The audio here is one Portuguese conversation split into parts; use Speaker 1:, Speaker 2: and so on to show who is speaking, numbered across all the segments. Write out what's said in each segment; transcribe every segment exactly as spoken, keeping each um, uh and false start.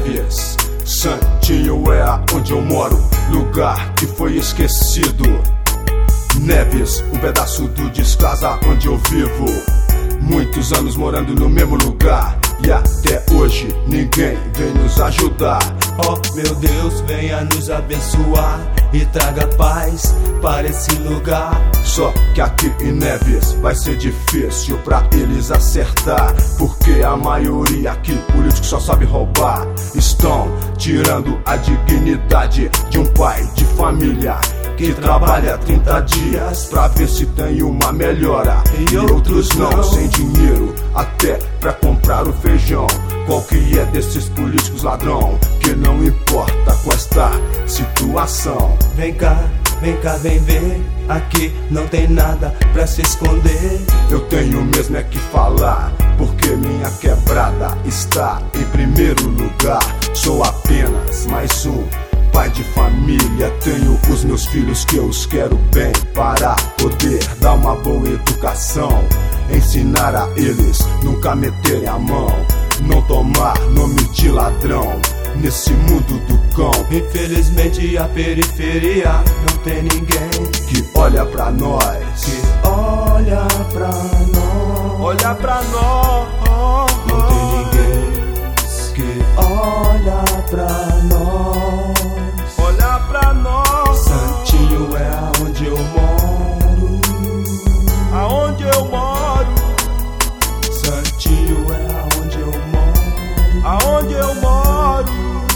Speaker 1: Neves, Santinho é aonde eu moro, lugar que foi esquecido. Neves, um pedaço do descasa onde eu vivo. Muitos anos morando no mesmo lugar e até hoje ninguém vem nos ajudar.
Speaker 2: Oh meu Deus, venha nos abençoar e traga paz para esse lugar.
Speaker 1: Só que aqui em Neves vai ser difícil pra eles acertar, porque a maioria aqui, políticos só sabe roubar. Estão tirando a dignidade de um pai de família que trabalha trinta dias pra ver se tem uma melhora, e outros não, sem dinheiro até pra comprar o feijão. Qual que é desses políticos ladrão que não importa com esta situação?
Speaker 2: Vem cá, vem cá, vem ver, aqui não tem nada pra se esconder.
Speaker 1: Eu tenho mesmo é que falar, porque minha quebrada está em primeiro lugar. Sou apenas mais um pai de família, tenho os meus filhos que eu os quero bem, para poder dar uma boa educação, ensinar a eles nunca meterem a mão, não tomar nome de ladrão nesse mundo do cão.
Speaker 2: Infelizmente a periferia não tem ninguém
Speaker 1: que olha pra nós,
Speaker 2: que olha pra nós,
Speaker 1: olha pra nós.
Speaker 2: Não tem ninguém que olha pra nós,
Speaker 1: olha pra nós.
Speaker 2: Santinho é aonde eu moro,
Speaker 1: aonde eu moro.
Speaker 2: Santinho é aonde eu moro,
Speaker 1: aonde eu moro.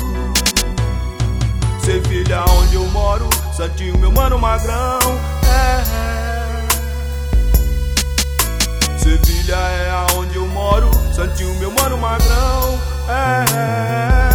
Speaker 1: Sevilha, onde eu moro, Santinho, meu mano magrão. É, é. Sevilha é aonde eu moro, Santinho, meu mano magrão. É, é.